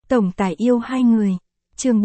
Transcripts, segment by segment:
Tổng tài yêu hai người. Chương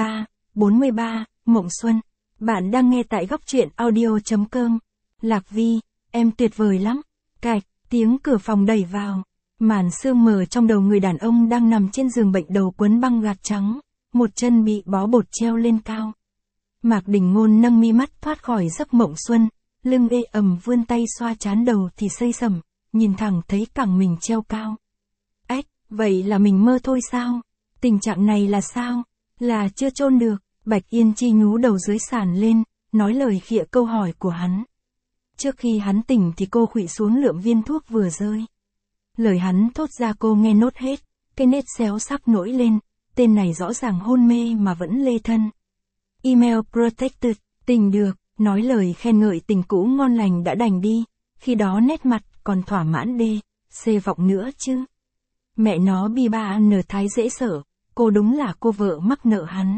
43, Mộng Xuân. Bạn đang nghe tại góc truyện audio.com. Lạc Vi, em tuyệt vời lắm. Cạch, tiếng cửa phòng đẩy vào. Màn sương mờ trong đầu người đàn ông đang nằm trên giường bệnh đầu quấn băng gạc trắng, một chân bị bó bột treo lên cao. Mạc Đình Ngôn nâng mi mắt thoát khỏi giấc mộng xuân, lưng ê ẩm vươn tay xoa trán đầu thì xây sẩm, nhìn thẳng thấy cẳng mình treo cao. Ếch, vậy là mình mơ thôi sao? Tình trạng này là sao? Là chưa chôn được. Bạch Yên Chi nhú đầu dưới sàn lên, nói lời khịa câu hỏi của hắn. Trước khi hắn tỉnh thì cô khuỵu xuống lượm viên thuốc vừa rơi. Lời hắn thốt ra cô nghe nốt hết, cái nết xéo sắc nổi lên, tên này rõ ràng hôn mê mà vẫn lê thân. Email protected, tình được, nói lời khen ngợi tình cũ ngon lành đã đành đi, khi đó nét mặt còn thỏa mãn đê, xê vọng nữa chứ. Mẹ nó bi ba nở thái dễ sợ, cô đúng là cô vợ mắc nợ hắn.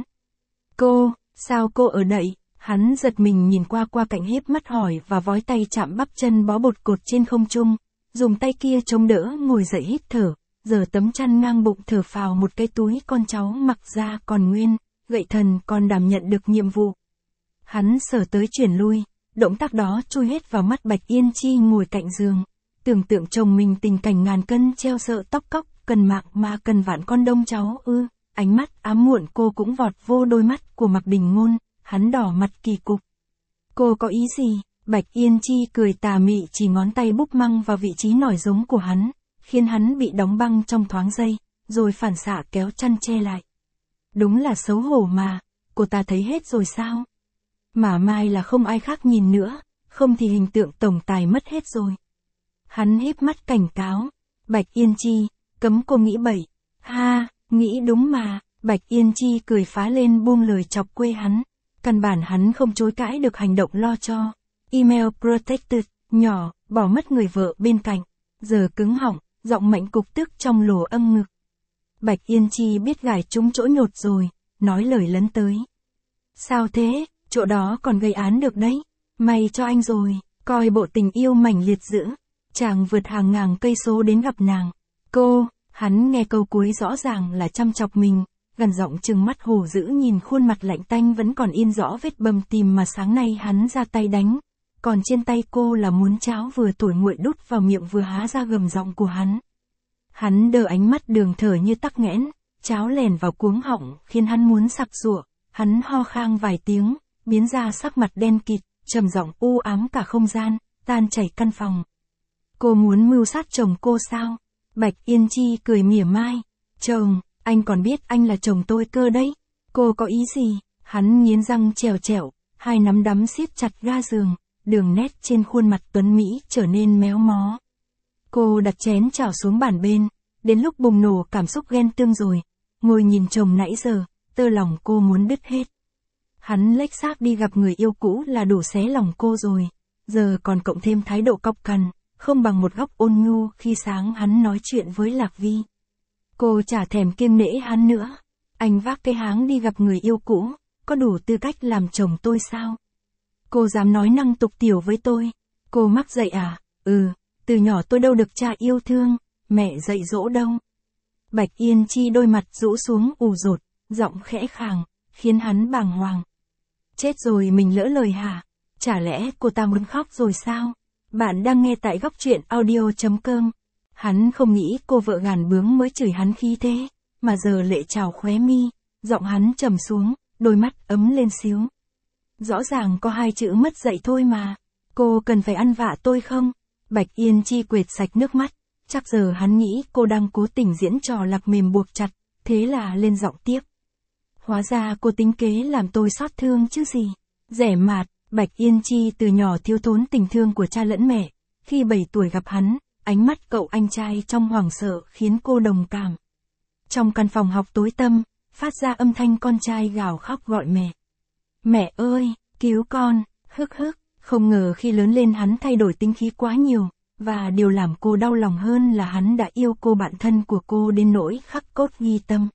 Cô, sao cô ở đậy? Hắn giật mình nhìn qua cạnh híp mắt hỏi và vói tay chạm bắp chân bó bột cột trên không trung, dùng tay kia chống đỡ ngồi dậy hít thở, giờ tấm chăn ngang bụng thở phào một cái túi con cháu mặc ra còn nguyên, gậy thần còn đảm nhận được nhiệm vụ. Hắn sờ tới chuyển lui, động tác đó chui hết vào mắt Bạch Yên Chi ngồi cạnh giường, tưởng tượng chồng mình tình cảnh ngàn cân treo sợ tóc cóc, cần mạng mà cần vạn con đông cháu ư. Ánh mắt ám muộn cô cũng vọt vô đôi mắt của Mạc Đình Ngôn, hắn đỏ mặt kỳ cục. Cô có ý gì? Bạch Yên Chi cười tà mị chỉ ngón tay búp măng vào vị trí nổi giống của hắn, khiến hắn bị đóng băng trong thoáng giây, rồi phản xạ kéo chăn che lại. Đúng là xấu hổ mà, cô ta thấy hết rồi sao? Mà mai là không ai khác nhìn nữa, không thì hình tượng tổng tài mất hết rồi. Hắn híp mắt cảnh cáo, Bạch Yên Chi, cấm cô nghĩ bậy. Ha, nghĩ đúng mà, Bạch Yên Chi cười phá lên buông lời chọc quê hắn. Căn bản hắn không chối cãi được hành động lo cho. Email protected, nhỏ, bỏ mất người vợ bên cạnh. Giờ cứng họng, giọng mạnh cục tức trong lồ âm ngực. Bạch Yên Chi biết gài trúng chỗ nhột rồi, nói lời lấn tới. Sao thế, chỗ đó còn gây án được đấy. May cho anh rồi, coi bộ tình yêu mãnh liệt dữ. Chàng vượt hàng ngàn cây số đến gặp nàng. Cô, hắn nghe câu cuối rõ ràng là chăm chọc mình, gần giọng trừng mắt hổ dữ nhìn khuôn mặt lạnh tanh vẫn còn in rõ vết bầm tìm mà sáng nay hắn ra tay đánh. Còn trên tay cô là muỗng cháo vừa thổi nguội đút vào miệng vừa há ra gầm giọng của hắn. Hắn đờ ánh mắt đường thở như tắc nghẽn, cháo lèn vào cuống họng khiến hắn muốn sặc sụa. Hắn ho khang vài tiếng, biến ra sắc mặt đen kịt, trầm giọng u ám cả không gian, tan chảy căn phòng. Cô muốn mưu sát chồng cô sao? Bạch Yên Chi cười mỉa mai. Chồng, anh còn biết anh là chồng tôi cơ đấy. Cô có ý gì? Hắn nghiến răng trèo trẹo, hai nắm đấm siết chặt ga giường, đường nét trên khuôn mặt tuấn Mỹ trở nên méo mó. Cô đặt chén chảo xuống bàn bên, đến lúc bùng nổ cảm xúc ghen tương rồi. Ngồi nhìn chồng nãy giờ, tơ lòng cô muốn đứt hết. Hắn lếch xác đi gặp người yêu cũ là đủ xé lòng cô rồi. Giờ còn cộng thêm thái độ cọc cằn, không bằng một góc ôn nhu khi sáng hắn nói chuyện với Lạc Vi. Cô chả thèm kiêng nể hắn nữa. Anh vác cái háng đi gặp người yêu cũ, có đủ tư cách làm chồng tôi sao? Cô dám nói năng tục tiểu với tôi. Cô mắc dậy à? Từ nhỏ tôi đâu được cha yêu thương, mẹ dạy dỗ đâu. Bạch Yên Chi đôi mặt rũ xuống ù dột, giọng khẽ khàng, khiến hắn bàng hoàng. Chết rồi mình lỡ lời hả? Chả lẽ cô ta muốn khóc rồi sao? Bạn đang nghe tại góc truyện audio.com. Hắn không nghĩ cô vợ gàn bướng mới chửi hắn khí thế, mà giờ lệ trào khóe mi, giọng hắn trầm xuống, đôi mắt ấm lên xíu. Rõ ràng có hai chữ mất dạy thôi mà, cô cần phải ăn vạ tôi không? Bạch Yên Chi quệt sạch nước mắt, chắc giờ hắn nghĩ cô đang cố tình diễn trò lạc mềm buộc chặt, thế là lên giọng tiếp. Hóa ra cô tính kế làm tôi xót thương chứ gì, rẻ mạt. Bạch Yên Chi từ nhỏ thiếu thốn tình thương của cha lẫn mẹ, khi 7 tuổi gặp hắn, ánh mắt cậu anh trai trong hoảng sợ khiến cô đồng cảm. Trong căn phòng học tối tăm, phát ra âm thanh con trai gào khóc gọi mẹ. Mẹ ơi, cứu con, hức hức, không ngờ khi lớn lên hắn thay đổi tính khí quá nhiều, và điều làm cô đau lòng hơn là hắn đã yêu cô bạn thân của cô đến nỗi khắc cốt ghi tâm.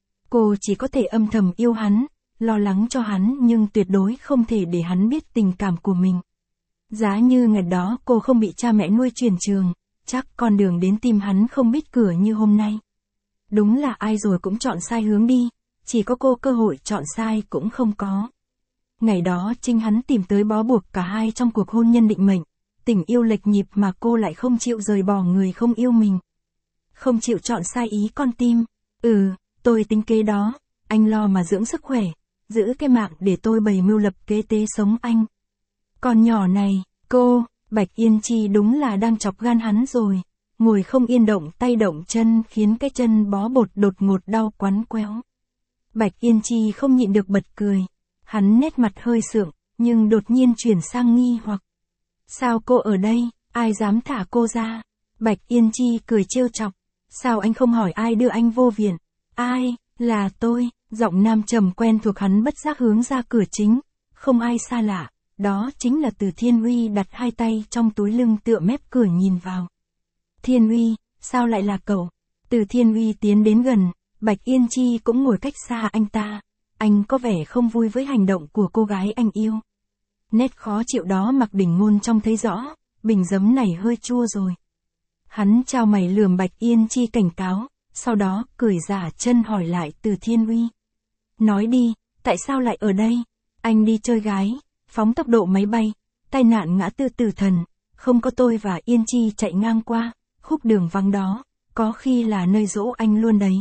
Cô chỉ có thể âm thầm yêu hắn, lo lắng cho hắn nhưng tuyệt đối không thể để hắn biết tình cảm của mình. Giá như ngày đó cô không bị cha mẹ nuôi chuyển trường, chắc con đường đến tìm hắn không biết cửa như hôm nay. đúng là ai rồi cũng chọn sai hướng đi, chỉ có cô cơ hội chọn sai cũng không có. Ngày đó chính hắn tìm tới bó buộc cả hai trong cuộc hôn nhân định mệnh, tình yêu lệch nhịp mà cô lại không chịu rời bỏ người không yêu mình. Không chịu chọn sai ý con tim. Tôi tính kế đó, anh lo mà dưỡng sức khỏe, giữ cái mạng để tôi bày mưu lập kế tế sống anh. Con nhỏ này, Bạch Yên Chi đúng là đang chọc gan hắn rồi, ngồi không yên động tay động chân khiến cái chân bó bột đột ngột đau quắn quéo. Bạch Yên Chi không nhịn được bật cười, hắn nét mặt hơi sượng, nhưng đột nhiên chuyển sang nghi hoặc. Sao cô ở đây, ai dám thả cô ra? Bạch Yên Chi cười trêu chọc, sao anh không hỏi ai đưa anh vô viện? Ai, là tôi, giọng nam trầm quen thuộc hắn bất giác hướng ra cửa chính, không ai xa lạ, đó chính là Từ Thiên Uy đặt hai tay trong túi lưng tựa mép cửa nhìn vào. Thiên Uy, sao lại là cậu? Từ Thiên Uy tiến đến gần, Bạch Yên Chi cũng ngồi cách xa anh ta, anh có vẻ không vui với hành động của cô gái anh yêu. Nét khó chịu đó Mạc Đình Ngôn trông thấy rõ, bình giấm này hơi chua rồi. Hắn chào mày lườm Bạch Yên Chi cảnh cáo, sau đó cười giả chân hỏi lại Từ Thiên Uy. Nói đi, tại sao lại ở đây? Anh đi chơi gái, phóng tốc độ máy bay, tai nạn ngã tư Tử Thần, không có tôi và Yên Chi chạy ngang qua, khúc đường vắng đó, có khi là nơi dỗ anh luôn đấy.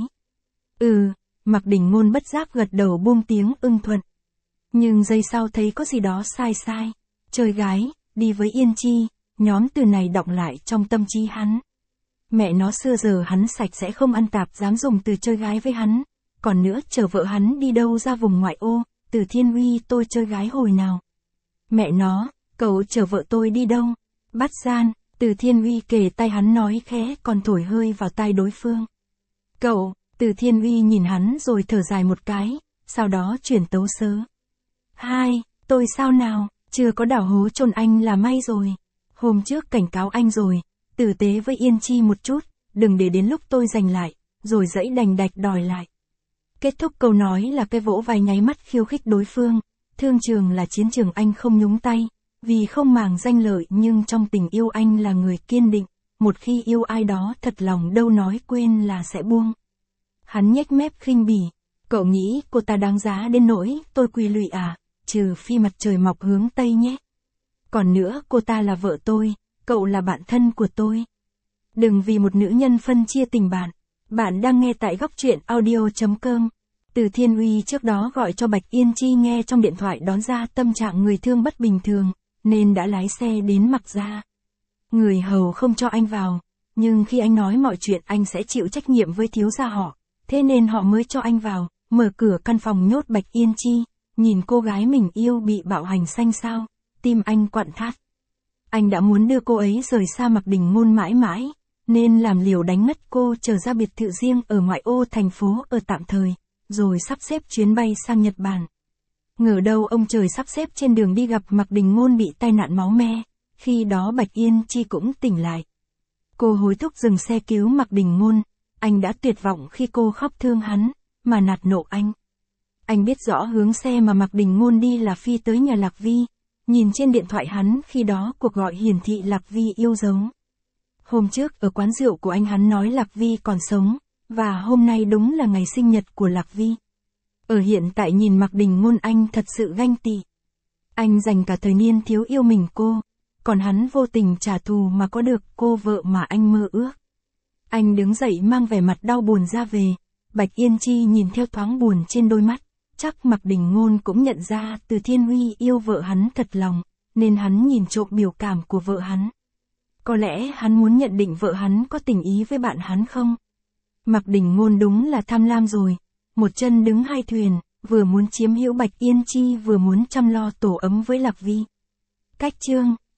Mạc Đình Ngôn bất giác gật đầu buông tiếng ưng thuận. Nhưng giây sau thấy có gì đó sai. Chơi gái, đi với Yên Chi, nhóm từ này đọng lại trong tâm trí hắn. Mẹ nó xưa giờ hắn sạch sẽ không ăn tạp dám dùng từ chơi gái với hắn. Còn nữa chở vợ hắn đi đâu ra vùng ngoại ô, Từ Thiên Uy tôi chơi gái hồi nào. Mẹ nó, cậu chở vợ tôi đi đâu? Bắt gian, Từ Thiên Uy kề tay hắn nói khẽ còn thổi hơi vào tai đối phương. Cậu, Từ Thiên Uy nhìn hắn rồi thở dài một cái, sau đó chuyển tấu sớ. Tôi sao nào, chưa có đào hố chôn anh là may rồi. Hôm trước cảnh cáo anh rồi, tử tế với Yên Chi một chút, đừng để đến lúc tôi giành lại, rồi dãy đành đạch đòi lại. Kết thúc câu nói là cái vỗ vai nháy mắt khiêu khích đối phương, thương trường là chiến trường anh không nhúng tay, vì không màng danh lợi nhưng trong tình yêu anh là người kiên định, một khi yêu ai đó thật lòng đâu nói quên là sẽ buông. Hắn nhếch mép khinh bỉ, cậu nghĩ cô ta đáng giá đến nỗi tôi quy lụy à, trừ phi mặt trời mọc hướng Tây nhé. Còn nữa cô ta là vợ tôi, cậu là bạn thân của tôi. Đừng vì một nữ nhân phân chia tình bạn. Bạn đang nghe tại góc truyện audio.com. Từ Thiên Uy trước đó gọi cho Bạch Yên Chi nghe trong điện thoại đón ra tâm trạng người thương bất bình thường, nên đã lái xe đến Mạc Gia. Người hầu không cho anh vào, nhưng khi anh nói mọi chuyện anh sẽ chịu trách nhiệm với thiếu gia họ, thế nên họ mới cho anh vào, mở cửa căn phòng nhốt Bạch Yên Chi, nhìn cô gái mình yêu bị bạo hành xanh xao, tim anh quặn thắt. Anh đã muốn đưa cô ấy rời xa Mạc Đình Ngôn mãi mãi, nên làm liều đánh ngất cô trở ra biệt thự riêng ở ngoại ô thành phố ở tạm thời, rồi sắp xếp chuyến bay sang Nhật Bản. Ngờ đâu ông trời sắp xếp trên đường đi gặp Mạc Đình Ngôn bị tai nạn máu me, khi đó Bạch Yên Chi cũng tỉnh lại. Cô hối thúc dừng xe cứu Mạc Đình Ngôn, anh đã tuyệt vọng khi cô khóc thương hắn, mà nạt nộ anh. Anh biết rõ hướng xe mà Mạc Đình Ngôn đi là phi tới nhà Lạc Vi, nhìn trên điện thoại hắn khi đó cuộc gọi hiển thị Lạc Vi yêu dấu. Hôm trước ở quán rượu của anh hắn nói Lạc Vi còn sống, và hôm nay đúng là ngày sinh nhật của Lạc Vi. Ở hiện tại nhìn Mạc Đình Ngôn anh thật sự ganh tị. Anh dành cả thời niên thiếu yêu mình cô, còn hắn vô tình trả thù mà có được cô vợ mà anh mơ ước. Anh đứng dậy mang vẻ mặt đau buồn ra về, Bạch Yên Chi nhìn theo thoáng buồn trên đôi mắt, chắc Mạc Đình Ngôn cũng nhận ra Từ Thiên Uy yêu vợ hắn thật lòng, nên hắn nhìn trộm biểu cảm của vợ hắn. Có lẽ hắn muốn nhận định vợ hắn có tình ý với bạn hắn không? Mạc Đình Ngôn đúng là tham lam rồi, một chân đứng hai thuyền, vừa muốn chiếm hữu Bạch Yên Chi vừa muốn chăm lo tổ ấm với Lạc Vi. Cách chương